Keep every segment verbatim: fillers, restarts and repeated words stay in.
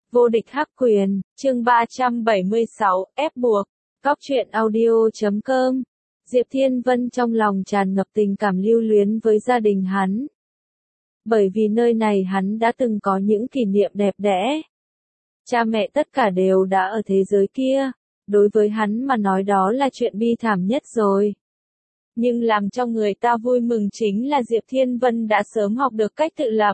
Vô địch hắc quyền, chương ba trăm bảy mươi sáu, ép buộc. Cóc truyện audio chấm com. Diệp Thiên Vân trong lòng tràn ngập tình cảm lưu luyến với gia đình hắn. Bởi vì nơi này hắn đã từng có những kỷ niệm đẹp đẽ. Cha mẹ tất cả đều đã ở thế giới kia, đối với hắn mà nói đó là chuyện bi thảm nhất rồi. Nhưng làm cho người ta vui mừng chính là Diệp Thiên Vân đã sớm học được cách tự lập.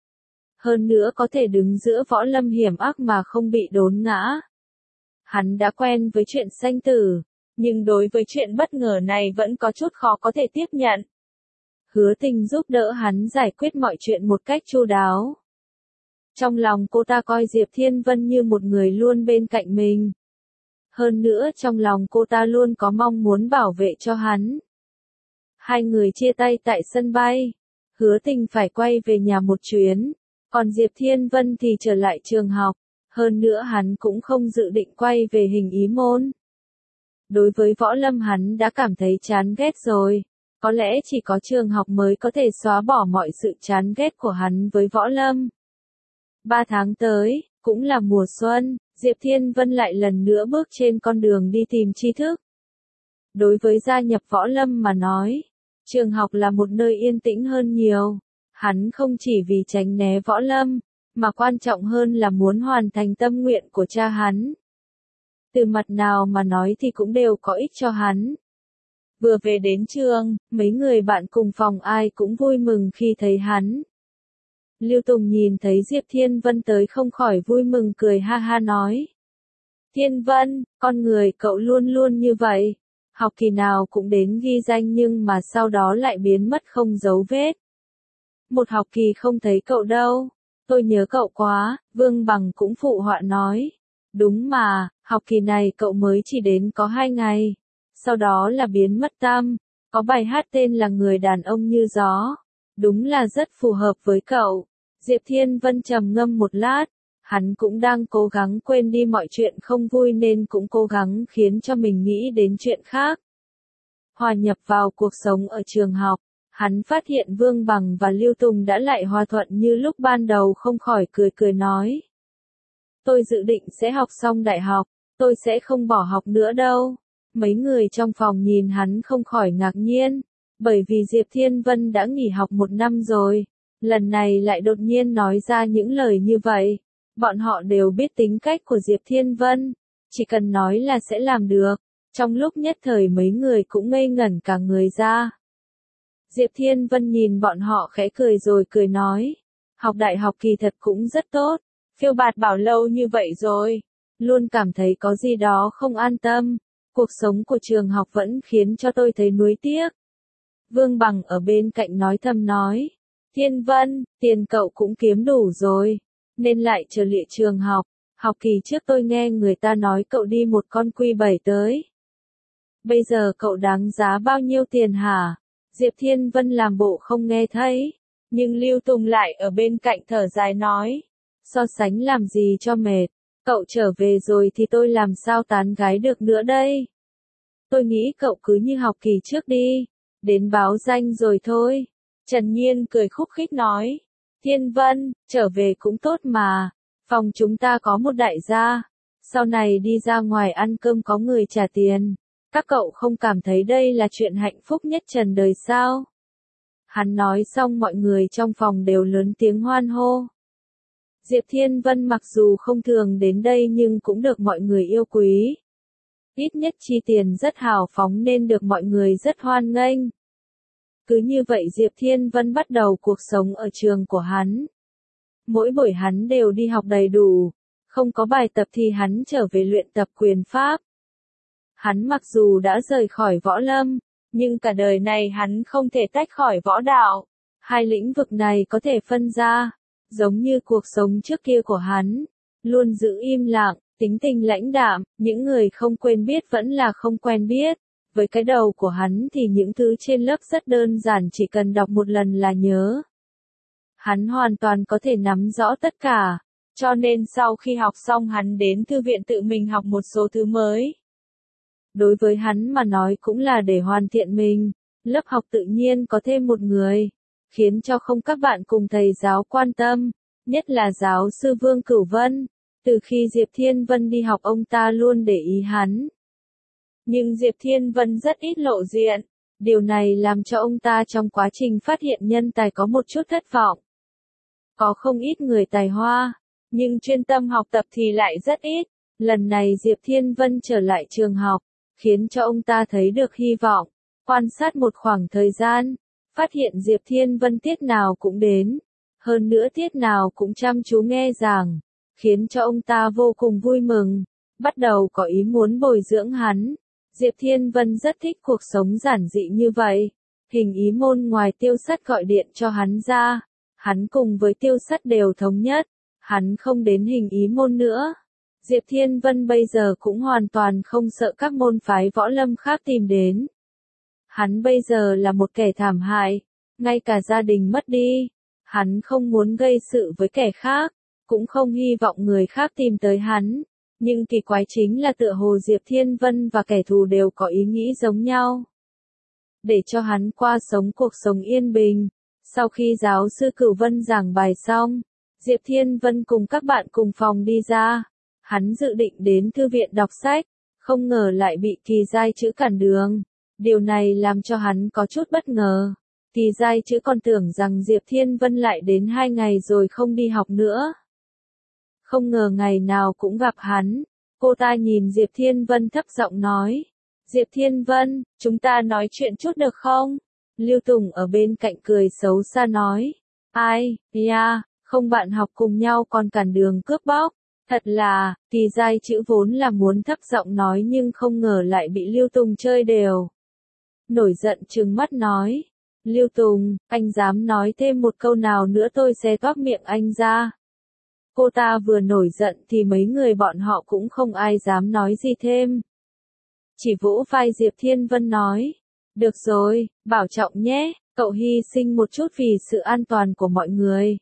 Hơn nữa có thể đứng giữa võ lâm hiểm ác mà không bị đốn ngã. Hắn đã quen với chuyện sanh tử, nhưng đối với chuyện bất ngờ này vẫn có chút khó có thể tiếp nhận. Hứa Tình giúp đỡ hắn giải quyết mọi chuyện một cách chu đáo. Trong lòng cô ta coi Diệp Thiên Vân như một người luôn bên cạnh mình. Hơn nữa trong lòng cô ta luôn có mong muốn bảo vệ cho hắn. Hai người chia tay tại sân bay. Hứa Tình phải quay về nhà một chuyến. Còn Diệp Thiên Vân thì trở lại trường học, hơn nữa hắn cũng không dự định quay về hình ý môn. Đối với võ lâm hắn đã cảm thấy chán ghét rồi, có lẽ chỉ có trường học mới có thể xóa bỏ mọi sự chán ghét của hắn với võ lâm. Ba tháng tới, cũng là mùa xuân, Diệp Thiên Vân lại lần nữa bước trên con đường đi tìm tri thức. Đối với gia nhập võ lâm mà nói, trường học là một nơi yên tĩnh hơn nhiều. Hắn không chỉ vì tránh né võ lâm, mà quan trọng hơn là muốn hoàn thành tâm nguyện của cha hắn. Từ mặt nào mà nói thì cũng đều có ích cho hắn. Vừa về đến trường, mấy người bạn cùng phòng ai cũng vui mừng khi thấy hắn. Lưu Tùng nhìn thấy Diệp Thiên Vân tới không khỏi vui mừng cười ha ha nói. Thiên Vân, con người cậu luôn luôn như vậy. Học kỳ nào cũng đến ghi danh nhưng mà sau đó lại biến mất không dấu vết. Một học kỳ không thấy cậu đâu, tôi nhớ cậu quá, Vương Bằng cũng phụ họa nói. Đúng mà, học kỳ này cậu mới chỉ đến có hai ngày, sau đó là biến mất tâm, có bài hát tên là Người đàn ông như gió, đúng là rất phù hợp với cậu. Diệp Thiên Vân trầm ngâm một lát, hắn cũng đang cố gắng quên đi mọi chuyện không vui nên cũng cố gắng khiến cho mình nghĩ đến chuyện khác. Hòa nhập vào cuộc sống ở trường học. Hắn phát hiện Vương Bằng và Lưu Tùng đã lại hòa thuận như lúc ban đầu không khỏi cười cười nói. Tôi dự định sẽ học xong đại học, tôi sẽ không bỏ học nữa đâu. Mấy người trong phòng nhìn hắn không khỏi ngạc nhiên, bởi vì Diệp Thiên Vân đã nghỉ học một năm rồi, lần này lại đột nhiên nói ra những lời như vậy. Bọn họ đều biết tính cách của Diệp Thiên Vân, chỉ cần nói là sẽ làm được, trong lúc nhất thời mấy người cũng ngây ngẩn cả người ra. Diệp Thiên Vân nhìn bọn họ khẽ cười rồi cười nói, học đại học kỳ thật cũng rất tốt, phiêu bạt bảo lâu như vậy rồi, luôn cảm thấy có gì đó không an tâm, cuộc sống của trường học vẫn khiến cho tôi thấy nuối tiếc. Vương Bằng ở bên cạnh nói thầm nói, Thiên Vân, tiền cậu cũng kiếm đủ rồi, nên lại trở lại trường học, học kỳ trước tôi nghe người ta nói cậu đi một con quy bảy tới. Bây giờ cậu đáng giá bao nhiêu tiền hả? Diệp Thiên Vân làm bộ không nghe thấy, nhưng Lưu Tùng lại ở bên cạnh thở dài nói, so sánh làm gì cho mệt, cậu trở về rồi thì tôi làm sao tán gái được nữa đây. Tôi nghĩ cậu cứ như học kỳ trước đi, đến báo danh rồi thôi. Trần Nhiên cười khúc khích nói, Thiên Vân, trở về cũng tốt mà, phòng chúng ta có một đại gia, sau này đi ra ngoài ăn cơm có người trả tiền. Các cậu không cảm thấy đây là chuyện hạnh phúc nhất trần đời sao? Hắn nói xong mọi người trong phòng đều lớn tiếng hoan hô. Diệp Thiên Vân mặc dù không thường đến đây nhưng cũng được mọi người yêu quý. Ít nhất chi tiền rất hào phóng nên được mọi người rất hoan nghênh. Cứ như vậy Diệp Thiên Vân bắt đầu cuộc sống ở trường của hắn. Mỗi buổi hắn đều đi học đầy đủ, không có bài tập thì hắn trở về luyện tập quyền pháp. Hắn mặc dù đã rời khỏi võ lâm, nhưng cả đời này hắn không thể tách khỏi võ đạo. Hai lĩnh vực này có thể phân ra, giống như cuộc sống trước kia của hắn, luôn giữ im lặng, tính tình lãnh đạm, những người không quen biết vẫn là không quen biết. Với cái đầu của hắn thì những thứ trên lớp rất đơn giản chỉ cần đọc một lần là nhớ. Hắn hoàn toàn có thể nắm rõ tất cả, cho nên sau khi học xong hắn đến thư viện tự mình học một số thứ mới. Đối với hắn mà nói cũng là để hoàn thiện mình, lớp học tự nhiên có thêm một người, khiến cho không các bạn cùng thầy giáo quan tâm, nhất là giáo sư Vương Cửu Vân, Từ khi Diệp Thiên Vân đi học ông ta luôn để ý hắn. Nhưng Diệp Thiên Vân rất ít lộ diện. Điều này làm cho ông ta trong quá trình phát hiện nhân tài có một chút thất vọng. Có không ít người tài hoa, nhưng chuyên tâm học tập thì lại rất ít. Lần này Diệp Thiên Vân trở lại trường học, khiến cho ông ta thấy được hy vọng. Quan sát một khoảng thời gian, phát hiện Diệp Thiên Vân tiết nào cũng đến. Hơn nữa tiết nào cũng chăm chú nghe giảng, khiến cho ông ta vô cùng vui mừng. Bắt đầu có ý muốn bồi dưỡng hắn. Diệp Thiên Vân rất thích cuộc sống giản dị như vậy. Hình ý môn ngoài Tiêu Sắt gọi điện cho hắn ra. Hắn cùng với Tiêu Sắt đều thống nhất. Hắn không đến hình ý môn nữa. Diệp Thiên Vân bây giờ cũng hoàn toàn không sợ các môn phái võ lâm khác tìm đến. Hắn bây giờ là một kẻ thảm hại. Ngay cả gia đình mất đi. Hắn không muốn gây sự với kẻ khác. Cũng không hy vọng người khác tìm tới hắn. Nhưng kỳ quái chính là tựa hồ Diệp Thiên Vân và kẻ thù đều có ý nghĩ giống nhau. Để cho hắn qua sống cuộc sống yên bình. Sau khi giáo sư Cửu Vân giảng bài xong, Diệp Thiên Vân cùng các bạn cùng phòng đi ra. Hắn dự định đến thư viện đọc sách, không ngờ lại bị Kỳ Giai Chữ cản đường. Điều này làm cho hắn có chút bất ngờ. Kỳ Giai Chữ còn tưởng rằng Diệp Thiên Vân lại đến hai ngày rồi không đi học nữa. Không ngờ ngày nào cũng gặp hắn. Cô ta nhìn Diệp Thiên Vân thấp giọng nói. Diệp Thiên Vân, chúng ta nói chuyện chút được không? Lưu Tùng ở bên cạnh cười xấu xa nói. Ai, ya, không bạn học cùng nhau còn cản đường cướp bóc. Thật là, Kỳ Giai Chữ vốn là muốn thấp giọng nói nhưng không ngờ lại bị Lưu Tùng chơi đều. Nổi giận trừng mắt nói. Lưu Tùng, anh dám nói thêm một câu nào nữa tôi sẽ toác miệng anh ra. Cô ta vừa nổi giận thì mấy người bọn họ cũng không ai dám nói gì thêm. Chỉ vỗ vai Diệp Thiên Vân nói. Được rồi, bảo trọng nhé, cậu hy sinh một chút vì sự an toàn của mọi người.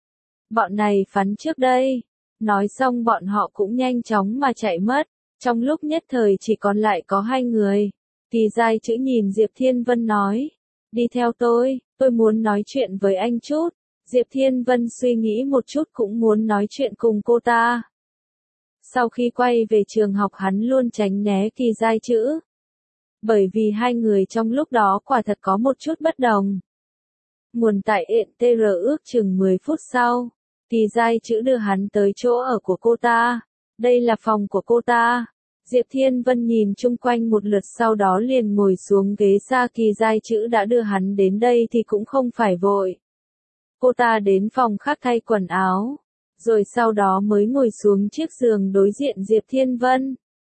Bọn này phắn trước đây. Nói xong bọn họ cũng nhanh chóng mà chạy mất. Trong lúc nhất thời chỉ còn lại có hai người. Kỳ Giai Chữ nhìn Diệp Thiên Vân nói. Đi theo tôi, tôi muốn nói chuyện với anh chút. Diệp Thiên Vân suy nghĩ một chút cũng muốn nói chuyện cùng cô ta. Sau khi quay về trường học hắn luôn tránh né Kỳ Giai Chữ. Bởi vì hai người trong lúc đó quả thật có một chút bất đồng. Nguồn tại ện tê rờ ước chừng mười phút sau. Kỳ Giai Chữ đưa hắn tới chỗ ở của cô ta. Đây là phòng của cô ta. Diệp Thiên Vân nhìn chung quanh một lượt sau đó liền ngồi xuống ghế xa. Kỳ Giai Chữ đã đưa hắn đến đây thì cũng không phải vội. Cô ta đến phòng khác thay quần áo. Rồi sau đó mới ngồi xuống chiếc giường đối diện Diệp Thiên Vân.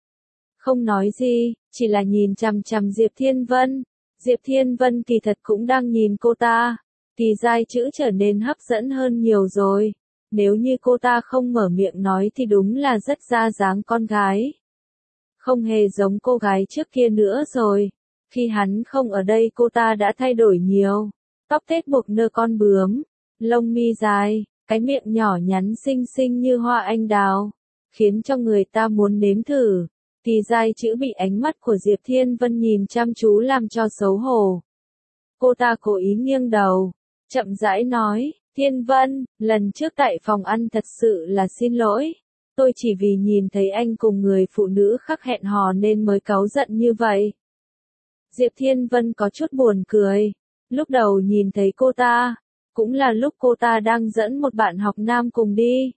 Không nói gì, chỉ là nhìn chằm chằm Diệp Thiên Vân. Diệp Thiên Vân kỳ thật cũng đang nhìn cô ta. Kỳ Giai Chữ trở nên hấp dẫn hơn nhiều rồi. Nếu như cô ta không mở miệng nói thì đúng là rất ra dáng con gái. Không hề giống cô gái trước kia nữa rồi. Khi hắn không ở đây cô ta đã thay đổi nhiều. Tóc tết buộc nơ con bướm, lông mi dài, cái miệng nhỏ nhắn xinh xinh như hoa anh đào, khiến cho người ta muốn nếm thử. Kỳ Giai Chữ bị ánh mắt của Diệp Thiên Vân nhìn chăm chú làm cho xấu hổ. Cô ta cố ý nghiêng đầu, chậm rãi nói. Thiên Vân, lần trước tại phòng ăn thật sự là xin lỗi. Tôi chỉ vì nhìn thấy anh cùng người phụ nữ khác hẹn hò nên mới cáu giận như vậy. Diệp Thiên Vân có chút buồn cười. Lúc đầu nhìn thấy cô ta, cũng là lúc cô ta đang dẫn một bạn học nam cùng đi.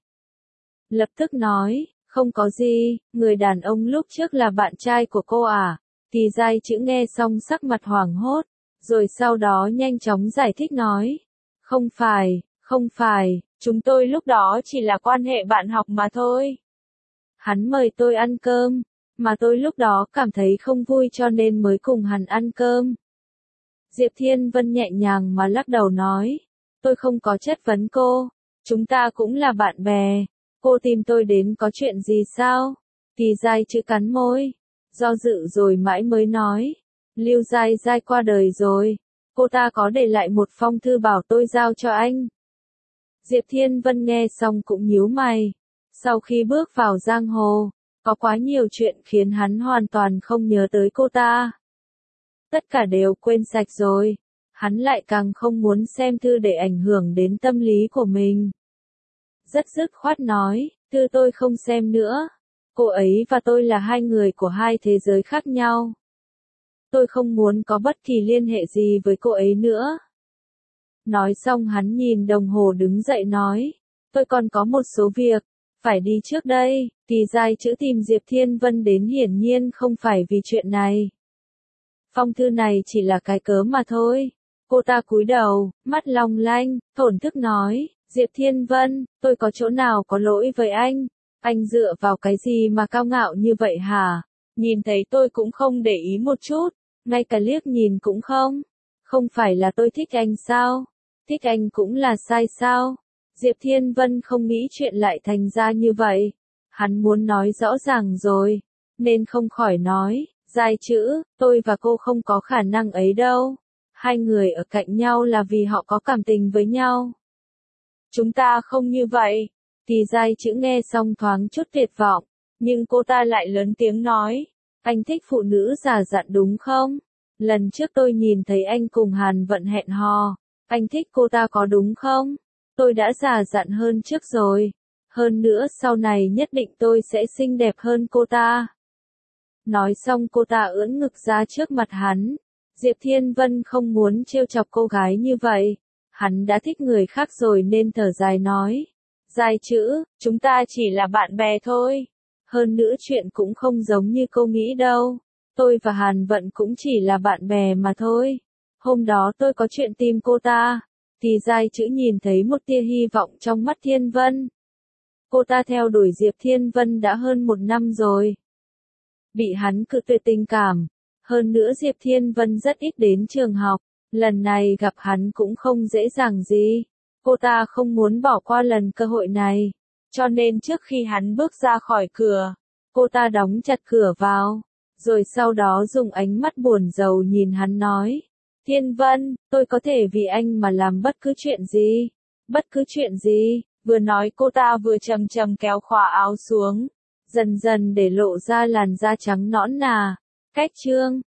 Lập tức nói, không có gì, người đàn ông lúc trước là bạn trai của cô à. Kỳ Giai Chữ nghe xong sắc mặt hoảng hốt, rồi sau đó nhanh chóng giải thích nói. Không phải, không phải, chúng tôi lúc đó chỉ là quan hệ bạn học mà thôi. Hắn mời tôi ăn cơm, mà tôi lúc đó cảm thấy không vui cho nên mới cùng hắn ăn cơm. Diệp Thiên Vân nhẹ nhàng mà lắc đầu nói. Tôi không có chất vấn cô, chúng ta cũng là bạn bè. Cô tìm tôi đến có chuyện gì sao? Kỳ Giai Chữ cắn môi, do dự rồi mãi mới nói. Lưu Giai Giai qua đời rồi. Cô ta có để lại một phong thư bảo tôi giao cho anh. Diệp Thiên Vân nghe xong cũng nhíu mày. Sau khi bước vào giang hồ, có quá nhiều chuyện khiến hắn hoàn toàn không nhớ tới cô ta. Tất cả đều quên sạch rồi. Hắn lại càng không muốn xem thư để ảnh hưởng đến tâm lý của mình. Rất dứt khoát nói, Thư tôi không xem nữa. Cô ấy và tôi là hai người của hai thế giới khác nhau. Tôi không muốn có bất kỳ liên hệ gì với cô ấy nữa. Nói xong hắn nhìn đồng hồ đứng dậy nói. Tôi còn có một số việc. Phải đi trước đây. Kỳ Giai chữ tìm Diệp Thiên Vân đến hiển nhiên không phải vì chuyện này. Phong thư này chỉ là cái cớ mà thôi. Cô ta cúi đầu, mắt long lanh, thổn thức nói. Diệp Thiên Vân, tôi có chỗ nào có lỗi với anh? Anh dựa vào cái gì mà cao ngạo như vậy hả? Nhìn thấy tôi cũng không để ý một chút, ngay cả liếc nhìn cũng không. Không phải là tôi thích anh sao? Thích anh cũng là sai sao? Diệp Thiên Vân không nghĩ chuyện lại thành ra như vậy. Hắn muốn nói rõ ràng rồi, nên không khỏi nói. Giai chữ, tôi và cô không có khả năng ấy đâu. Hai người ở cạnh nhau là vì họ có cảm tình với nhau. Chúng ta không như vậy. Kỳ Giai chữ nghe xong thoáng chút tuyệt vọng, nhưng cô ta lại lớn tiếng nói. Anh thích phụ nữ già dặn đúng không? Lần trước tôi nhìn thấy anh cùng Hàn Vận hẹn hò. Anh thích cô ta có đúng không? Tôi đã già dặn hơn trước rồi. Hơn nữa sau này nhất định tôi sẽ xinh đẹp hơn cô ta. Nói xong cô ta ưỡn ngực ra trước mặt hắn. Diệp Thiên Vân không muốn trêu chọc cô gái như vậy. Hắn đã thích người khác rồi nên thở dài nói. Giai chữ, chúng ta chỉ là bạn bè thôi. Hơn nữa chuyện cũng không giống như cô nghĩ đâu. Tôi và Hàn Vận cũng chỉ là bạn bè mà thôi. Hôm đó tôi có chuyện tìm cô ta. Thì Giai chữ nhìn thấy một tia hy vọng trong mắt Thiên Vân. Cô ta theo đuổi Diệp Thiên Vân đã hơn một năm rồi. Bị hắn cự tuyệt tình cảm. Hơn nữa Diệp Thiên Vân rất ít đến trường học. Lần này gặp hắn cũng không dễ dàng gì. Cô ta không muốn bỏ qua lần cơ hội này. Cho nên trước khi hắn bước ra khỏi cửa, cô ta đóng chặt cửa vào. Rồi sau đó dùng ánh mắt buồn rầu nhìn hắn nói. Thiên Vân, tôi có thể vì anh mà làm bất cứ chuyện gì. Bất cứ chuyện gì. Vừa nói cô ta vừa chậm chậm kéo khóa áo xuống. Dần dần để lộ ra làn da trắng nõn nà. Cách chương.